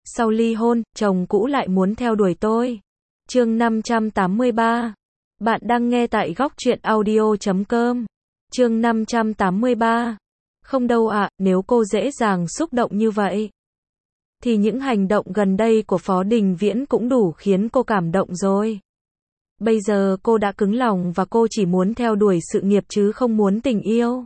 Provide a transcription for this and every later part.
Sau ly hôn, chồng cũ lại muốn theo đuổi tôi. Chương 583. Bạn đang nghe tại góc truyện audio.com. Chương 583. Không đâu ạ, nếu cô dễ dàng xúc động như vậy, thì những hành động gần đây của Phó Đình Viễn cũng đủ khiến cô cảm động rồi. Bây giờ cô đã cứng lòng và cô chỉ muốn theo đuổi sự nghiệp chứ không muốn tình yêu.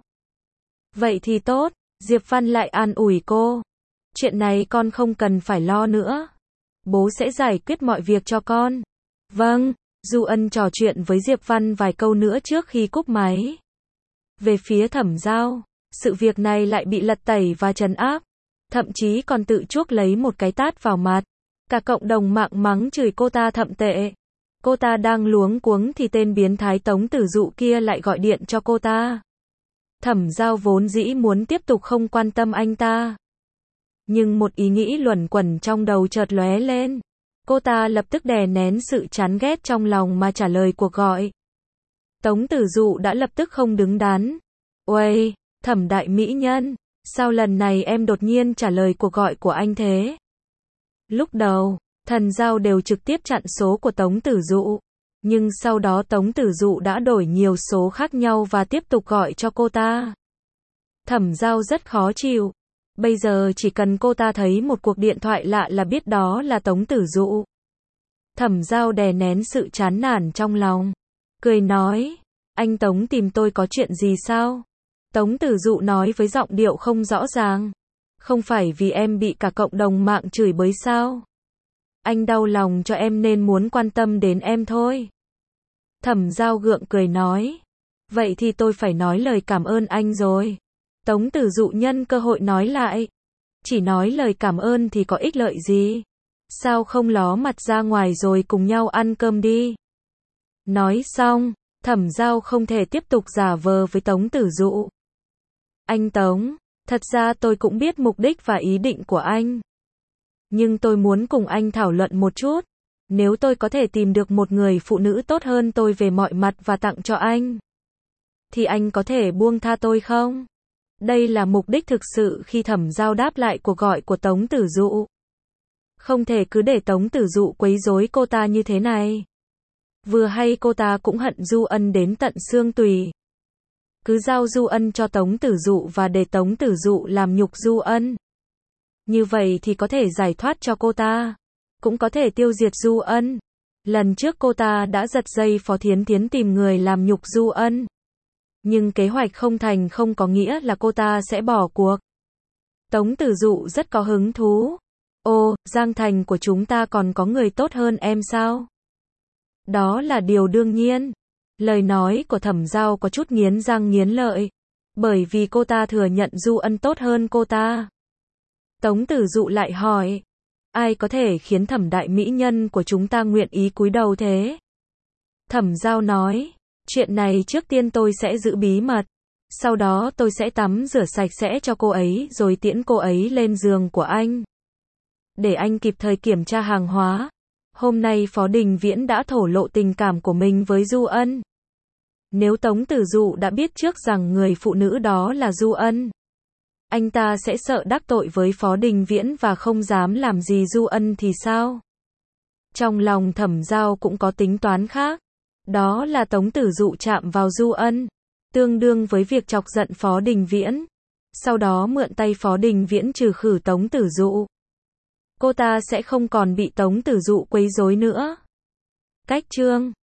Vậy thì tốt, Diệp Văn lại an ủi cô. Chuyện này con không cần phải lo nữa. Bố sẽ giải quyết mọi việc cho con. Vâng, Du Ân trò chuyện với Diệp Văn vài câu nữa trước khi cúp máy. Về phía Thẩm Giao, sự việc này lại bị lật tẩy và trấn áp. Thậm chí còn tự chuốc lấy một cái tát vào mặt. Cả cộng đồng mạng mắng chửi cô ta thậm tệ. Cô ta đang luống cuống thì tên biến thái Tống Tử Dụ kia lại gọi điện cho cô ta. Thẩm Giao vốn dĩ muốn tiếp tục không quan tâm anh ta. Nhưng một ý nghĩ luẩn quẩn trong đầu chợt lóe lên. Cô ta lập tức đè nén sự chán ghét trong lòng mà trả lời cuộc gọi. Tống Tử Dụ đã lập tức không đứng đắn. Uầy, Thẩm đại mỹ nhân, sao lần này em đột nhiên trả lời cuộc gọi của anh thế? Lúc đầu, Thần Giao đều trực tiếp chặn số của Tống Tử Dụ. Nhưng sau đó Tống Tử Dụ đã đổi nhiều số khác nhau và tiếp tục gọi cho cô ta. Thẩm Giao rất khó chịu. Bây giờ chỉ cần cô ta thấy một cuộc điện thoại lạ là biết đó là Tống Tử Dụ. Thẩm Giao đè nén sự chán nản trong lòng. Cười nói, anh Tống tìm tôi có chuyện gì sao? Tống Tử Dụ nói với giọng điệu không rõ ràng. Không phải vì em bị cả cộng đồng mạng chửi bới sao? Anh đau lòng cho em nên muốn quan tâm đến em thôi. Thẩm Giao gượng cười nói. Vậy thì tôi phải nói lời cảm ơn anh rồi. Tống Tử Dụ nhân cơ hội nói lại. Chỉ nói lời cảm ơn thì có ích lợi gì? Sao không ló mặt ra ngoài rồi cùng nhau ăn cơm đi? Nói xong, Thẩm Giao không thể tiếp tục giả vờ với Tống Tử Dụ. Anh Tống, thật ra tôi cũng biết mục đích và ý định của anh. Nhưng tôi muốn cùng anh thảo luận một chút. Nếu tôi có thể tìm được một người phụ nữ tốt hơn tôi về mọi mặt và tặng cho anh, thì anh có thể buông tha tôi không? Đây là mục đích thực sự khi Thẩm Giao đáp lại cuộc gọi của Tống Tử Dụ. Không thể cứ để Tống Tử Dụ quấy rối cô ta như thế này. Vừa hay cô ta cũng hận Du Ân đến tận xương tủy. Cứ giao Du Ân cho Tống Tử Dụ và để Tống Tử Dụ làm nhục Du Ân. Như vậy thì có thể giải thoát cho cô ta. Cũng có thể tiêu diệt Du Ân. Lần trước cô ta đã giật dây Phó Thiến Thiến tìm người làm nhục Du Ân. Nhưng kế hoạch không thành không có nghĩa là cô ta sẽ bỏ cuộc. Tống Tử Dụ rất có hứng thú. Ô, Giang Thành của chúng ta còn có người tốt hơn em sao? Đó là điều đương nhiên. Lời nói của Thẩm Giao có chút nghiến răng nghiến lợi. Bởi vì cô ta thừa nhận Du Ân tốt hơn cô ta. Tống Tử Dụ lại hỏi. Ai có thể khiến Thẩm đại mỹ nhân của chúng ta nguyện ý cúi đầu thế? Thẩm Giao nói. Chuyện này trước tiên tôi sẽ giữ bí mật. Sau đó tôi sẽ tắm rửa sạch sẽ cho cô ấy rồi tiễn cô ấy lên giường của anh. Để anh kịp thời kiểm tra hàng hóa. Hôm nay Phó Đình Viễn đã thổ lộ tình cảm của mình với Du Ân. Nếu Tống Tử Dụ đã biết trước rằng người phụ nữ đó là Du Ân, anh ta sẽ sợ đắc tội với Phó Đình Viễn và không dám làm gì Du Ân thì sao? Trong lòng Thẩm Giao cũng có tính toán khác. Đó là Tống Tử Dụ chạm vào Du Ân, tương đương với việc chọc giận Phó Đình Viễn. Sau đó mượn tay Phó Đình Viễn trừ khử Tống Tử Dụ. Cô ta sẽ không còn bị Tống Tử Dụ quấy rối nữa. Cách chương